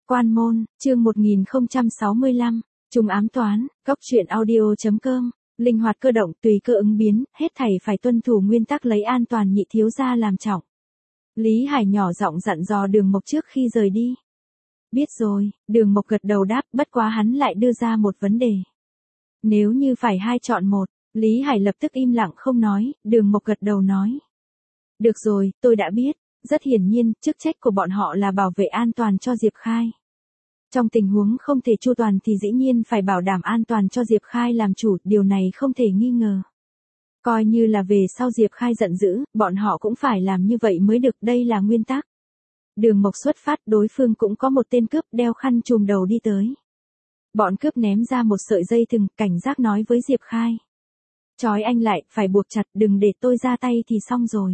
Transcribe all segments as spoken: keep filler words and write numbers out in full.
Quan môn, chương một nghìn không trăm sáu mươi lăm, trùng ám toán, góc truyện audio.com, linh hoạt cơ động tùy cơ ứng biến, hết thảy phải tuân thủ nguyên tắc lấy an toàn nhị thiếu gia làm trọng. Lý Hải nhỏ giọng dặn dò Đường Mộc trước khi rời đi. Biết rồi, Đường Mộc gật đầu đáp, bất quá hắn lại đưa ra một vấn đề. Nếu như phải hai chọn một, Lý Hải lập tức im lặng không nói, Đường Mộc gật đầu nói. Được rồi, tôi đã biết. Rất hiển nhiên, chức trách của bọn họ là bảo vệ an toàn cho Diệp Khai. Trong tình huống không thể chu toàn thì dĩ nhiên phải bảo đảm an toàn cho Diệp Khai làm chủ, điều này không thể nghi ngờ. Coi như là về sau Diệp Khai giận dữ, bọn họ cũng phải làm như vậy mới được, đây là nguyên tắc. Đường Mộc xuất phát, đối phương cũng có một tên cướp đeo khăn trùm đầu đi tới. Bọn cướp ném ra một sợi dây thừng, cảnh giác nói với Diệp Khai. Trói anh lại, phải buộc chặt, đừng để tôi ra tay thì xong rồi.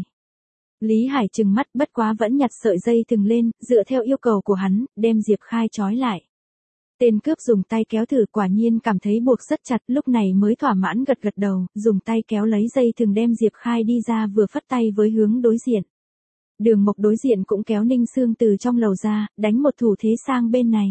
Lý Hải trừng mắt, bất quá vẫn nhặt sợi dây thừng lên, dựa theo yêu cầu của hắn, đem Diệp Khai trói lại. Tên cướp dùng tay kéo thử, quả nhiên cảm thấy buộc rất chặt, lúc này mới thỏa mãn gật gật đầu, dùng tay kéo lấy dây thừng đem Diệp Khai đi ra, vừa phất tay với hướng đối diện. Đường Mộc đối diện cũng kéo Ninh Sương từ trong lầu ra, đánh một thủ thế sang bên này.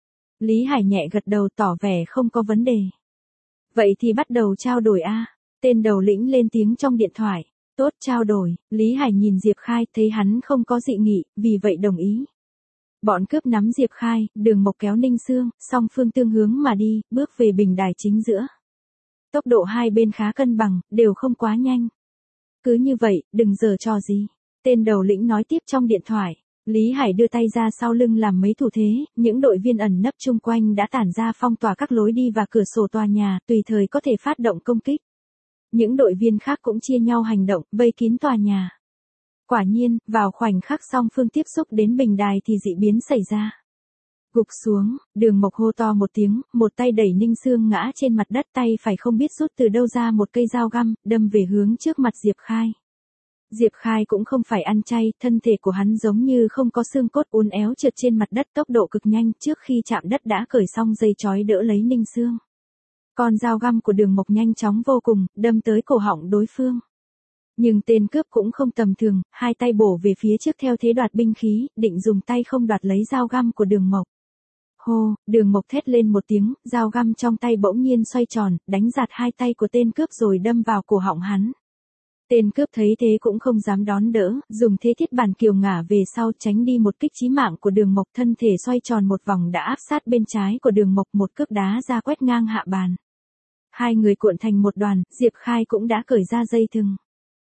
Lý Hải nhẹ gật đầu tỏ vẻ không có vấn đề. Vậy thì bắt đầu trao đổi a. Tên đầu lĩnh lên tiếng trong điện thoại. Tốt, trao đổi. Lý Hải nhìn Diệp Khai, thấy hắn không có dị nghị, vì vậy đồng ý. Bọn cướp nắm Diệp Khai, Đường Mộc kéo Ninh Sương, song phương tương hướng mà đi, bước về bình đài chính giữa. Tốc độ hai bên khá cân bằng, đều không quá nhanh. Cứ như vậy, đừng giở trò gì. Tên đầu lĩnh nói tiếp trong điện thoại. Lý Hải đưa tay ra sau lưng làm mấy thủ thế, những đội viên ẩn nấp chung quanh đã tản ra phong tỏa các lối đi và cửa sổ tòa nhà, tùy thời có thể phát động công kích. Những đội viên khác cũng chia nhau hành động, vây kín tòa nhà. Quả nhiên, vào khoảnh khắc song phương tiếp xúc đến bình đài thì dị biến xảy ra. Gục xuống, Đường Mộc hô to một tiếng, một tay đẩy Ninh Sương ngã trên mặt đất, tay phải không biết rút từ đâu ra một cây dao găm, đâm về hướng trước mặt Diệp Khai. Diệp Khai cũng không phải ăn chay, thân thể của hắn giống như không có xương cốt, uốn éo trượt trên mặt đất, tốc độ cực nhanh, trước khi chạm đất đã cởi xong dây trói đỡ lấy Ninh Sương. Con dao găm của Đường Mộc nhanh chóng vô cùng, đâm tới cổ họng đối phương. Nhưng tên cướp cũng không tầm thường, hai tay bổ về phía trước theo thế đoạt binh khí, định dùng tay không đoạt lấy dao găm của Đường Mộc. Hô, Đường Mộc thét lên một tiếng, dao găm trong tay bỗng nhiên xoay tròn, đánh giạt hai tay của tên cướp rồi đâm vào cổ họng hắn. Tên cướp thấy thế cũng không dám đón đỡ, dùng thế thiết bản kiều ngả về sau tránh đi một kích chí mạng của Đường Mộc, thân thể xoay tròn một vòng đã áp sát bên trái của Đường Mộc, một cước đá ra quét ngang hạ bàn. Hai người cuộn thành một đoàn, Diệp Khai cũng đã cởi ra dây thừng.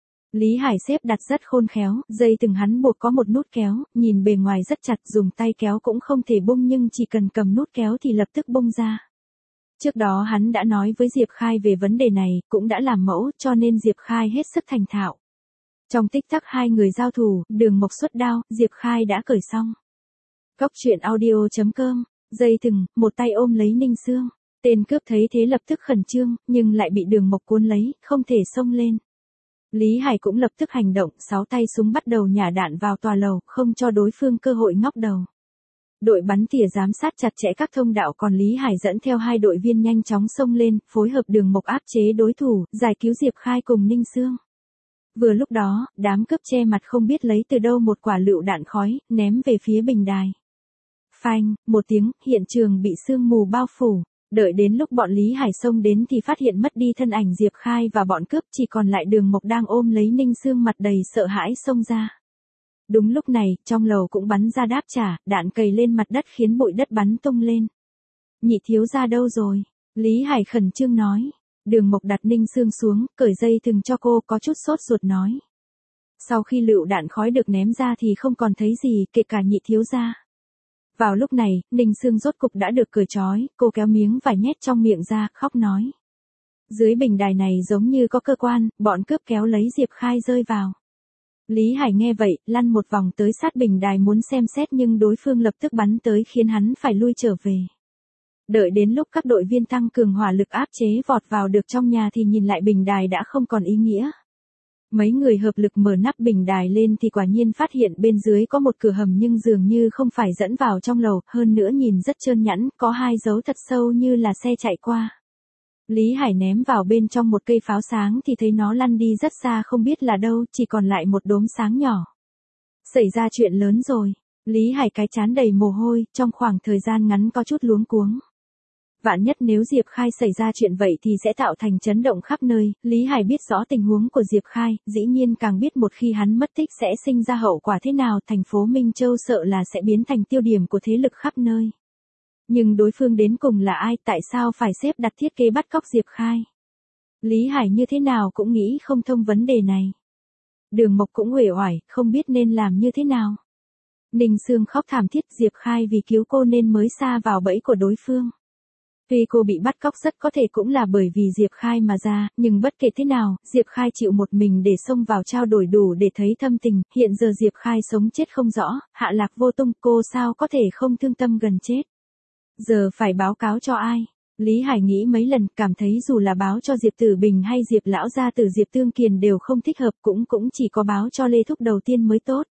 Lý Hải xếp đặt rất khôn khéo, dây thừng hắn buộc có một nút kéo, nhìn bề ngoài rất chặt, dùng tay kéo cũng không thể bung nhưng chỉ cần cầm nút kéo thì lập tức bung ra. Trước đó hắn đã nói với Diệp Khai về vấn đề này, cũng đã làm mẫu, cho nên Diệp Khai hết sức thành thạo. Trong tích tắc hai người giao thủ, Đường Mộc xuất đao, Diệp Khai đã cởi xong. Góc truyện audio.com, dây thừng, một tay ôm lấy Ninh Sương. Tên cướp thấy thế lập tức khẩn trương, nhưng lại bị Đường Mộc cuốn lấy, không thể xông lên. Lý Hải cũng lập tức hành động, sáu tay súng bắt đầu nhả đạn vào tòa lầu, không cho đối phương cơ hội ngóc đầu. Đội bắn tỉa giám sát chặt chẽ các thông đạo, còn Lý Hải dẫn theo hai đội viên nhanh chóng xông lên, phối hợp Đường Mộc áp chế đối thủ, giải cứu Diệp Khai cùng Ninh Sương. Vừa lúc đó, đám cướp che mặt không biết lấy từ đâu một quả lựu đạn khói, ném về phía bình đài. Phanh, một tiếng, hiện trường bị sương mù bao phủ. Đợi đến lúc bọn Lý Hải xông đến thì phát hiện mất đi thân ảnh Diệp Khai và bọn cướp, chỉ còn lại Đường Mộc đang ôm lấy Ninh Sương mặt đầy sợ hãi xông ra. Đúng lúc này, trong lầu cũng bắn ra đáp trả, đạn cày lên mặt đất khiến bụi đất bắn tung lên. Nhị thiếu gia đâu rồi? Lý Hải khẩn trương nói. Đường Mộc đặt Ninh Sương xuống, cởi dây thừng cho cô, có chút sốt ruột nói. Sau khi lựu đạn khói được ném ra thì không còn thấy gì, kể cả nhị thiếu gia. Vào lúc này, Ninh Sương rốt cục đã được cởi trói, cô kéo miếng vải nhét trong miệng ra, khóc nói. Dưới bình đài này giống như có cơ quan, bọn cướp kéo lấy Diệp Khai rơi vào. Lý Hải nghe vậy, lăn một vòng tới sát bình đài muốn xem xét nhưng đối phương lập tức bắn tới khiến hắn phải lui trở về. Đợi đến lúc các đội viên tăng cường hỏa lực áp chế vọt vào được trong nhà thì nhìn lại bình đài đã không còn ý nghĩa. Mấy người hợp lực mở nắp bình đài lên thì quả nhiên phát hiện bên dưới có một cửa hầm nhưng dường như không phải dẫn vào trong lầu, hơn nữa nhìn rất trơn nhẵn, có hai dấu thật sâu như là xe chạy qua. Lý Hải ném vào bên trong một cây pháo sáng thì thấy nó lăn đi rất xa không biết là đâu, chỉ còn lại một đốm sáng nhỏ. Xảy ra chuyện lớn rồi. Lý Hải cái trán đầy mồ hôi, trong khoảng thời gian ngắn có chút luống cuống. Vạn nhất nếu Diệp Khai xảy ra chuyện vậy thì sẽ tạo thành chấn động khắp nơi, Lý Hải biết rõ tình huống của Diệp Khai, dĩ nhiên càng biết một khi hắn mất tích sẽ sinh ra hậu quả thế nào, thành phố Minh Châu sợ là sẽ biến thành tiêu điểm của thế lực khắp nơi. Nhưng đối phương đến cùng là ai, tại sao phải xếp đặt thiết kế bắt cóc Diệp Khai? Lý Hải như thế nào cũng nghĩ không thông vấn đề này. Đường Mộc cũng uể oải, không biết nên làm như thế nào. Ninh Sương khóc thảm thiết, Diệp Khai vì cứu cô nên mới sa vào bẫy của đối phương. Tuy cô bị bắt cóc rất có thể cũng là bởi vì Diệp Khai mà ra, nhưng bất kể thế nào, Diệp Khai chịu một mình để xông vào trao đổi đủ để thấy thâm tình, hiện giờ Diệp Khai sống chết không rõ, hạ lạc vô tung, cô sao có thể không thương tâm gần chết. Giờ phải báo cáo cho ai? Lý Hải nghĩ mấy lần, cảm thấy dù là báo cho Diệp Tử Bình hay Diệp Lão gia tử Diệp Tương Kiền đều không thích hợp, cũng cũng chỉ có báo cho Lê Thúc đầu tiên mới tốt.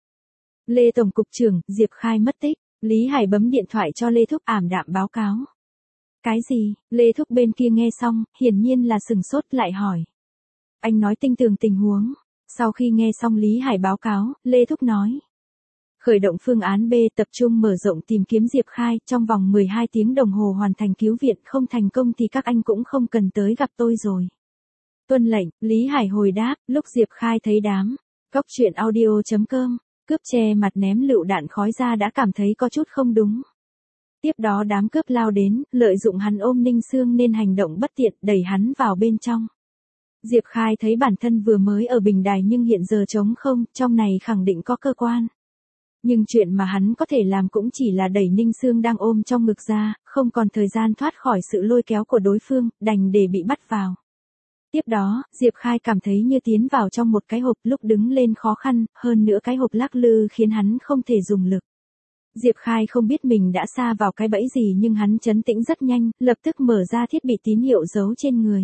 Lê Tổng Cục trưởng, Diệp Khai mất tích, Lý Hải bấm điện thoại cho Lê Thúc ảm đạm báo cáo. Cái gì? Lê Thúc bên kia nghe xong, hiển nhiên là sừng sốt lại hỏi. Anh nói tinh tường tình huống. Sau khi nghe xong Lý Hải báo cáo, Lê Thúc nói. Khởi động phương án B, tập trung mở rộng tìm kiếm Diệp Khai, trong vòng mười hai tiếng đồng hồ hoàn thành cứu viện, không thành công thì các anh cũng không cần tới gặp tôi rồi. Tuân lệnh, Lý Hải hồi đáp, lúc Diệp Khai thấy đám. Cóc truyện audio chấm com, cướp che mặt ném lựu đạn khói ra đã cảm thấy có chút không đúng. Tiếp đó đám cướp lao đến, lợi dụng hắn ôm Ninh Sương nên hành động bất tiện, đẩy hắn vào bên trong. Diệp Khai thấy bản thân vừa mới ở bình đài nhưng hiện giờ trống không, trong này khẳng định có cơ quan. Nhưng chuyện mà hắn có thể làm cũng chỉ là đẩy Ninh Sương đang ôm trong ngực ra, không còn thời gian thoát khỏi sự lôi kéo của đối phương, đành để bị bắt vào. Tiếp đó, Diệp Khai cảm thấy như tiến vào trong một cái hộp, lúc đứng lên khó khăn, hơn nữa cái hộp lắc lư khiến hắn không thể dùng lực. Diệp Khai không biết mình đã sa vào cái bẫy gì nhưng hắn trấn tĩnh rất nhanh, lập tức mở ra thiết bị tín hiệu giấu trên người.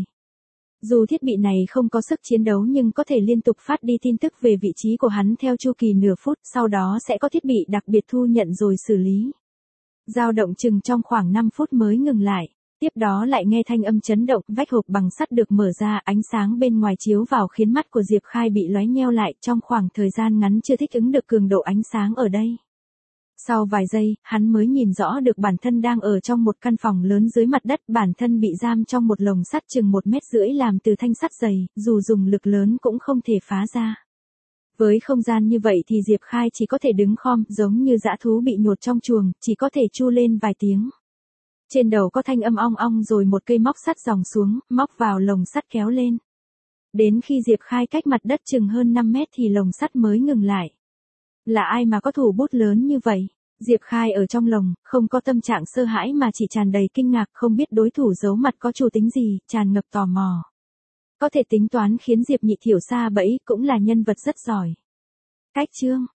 Dù thiết bị này không có sức chiến đấu nhưng có thể liên tục phát đi tin tức về vị trí của hắn theo chu kỳ nửa phút, sau đó sẽ có thiết bị đặc biệt thu nhận rồi xử lý. Dao động chừng trong khoảng năm phút mới ngừng lại. Tiếp đó lại nghe thanh âm chấn động, vách hộp bằng sắt được mở ra, ánh sáng bên ngoài chiếu vào khiến mắt của Diệp Khai bị lóe nheo lại, trong khoảng thời gian ngắn chưa thích ứng được cường độ ánh sáng ở đây. Sau vài giây, hắn mới nhìn rõ được bản thân đang ở trong một căn phòng lớn dưới mặt đất, bản thân bị giam trong một lồng sắt chừng một mét rưỡi làm từ thanh sắt dày, dù dùng lực lớn cũng không thể phá ra. Với không gian như vậy thì Diệp Khai chỉ có thể đứng khom, giống như dã thú bị nhốt trong chuồng, chỉ có thể chu lên vài tiếng. Trên đầu có thanh âm ong ong rồi một cây móc sắt giòng xuống, móc vào lồng sắt kéo lên. Đến khi Diệp Khai cách mặt đất chừng hơn năm mét thì lồng sắt mới ngừng lại. Là ai mà có thủ bút lớn như vậy? Diệp Khai ở trong lồng, không có tâm trạng sơ hãi mà chỉ tràn đầy kinh ngạc, không biết đối thủ giấu mặt có chủ tính gì, tràn ngập tò mò. Có thể tính toán khiến Diệp Nhị Thiểu sa bẫy, cũng là nhân vật rất giỏi. Cách chương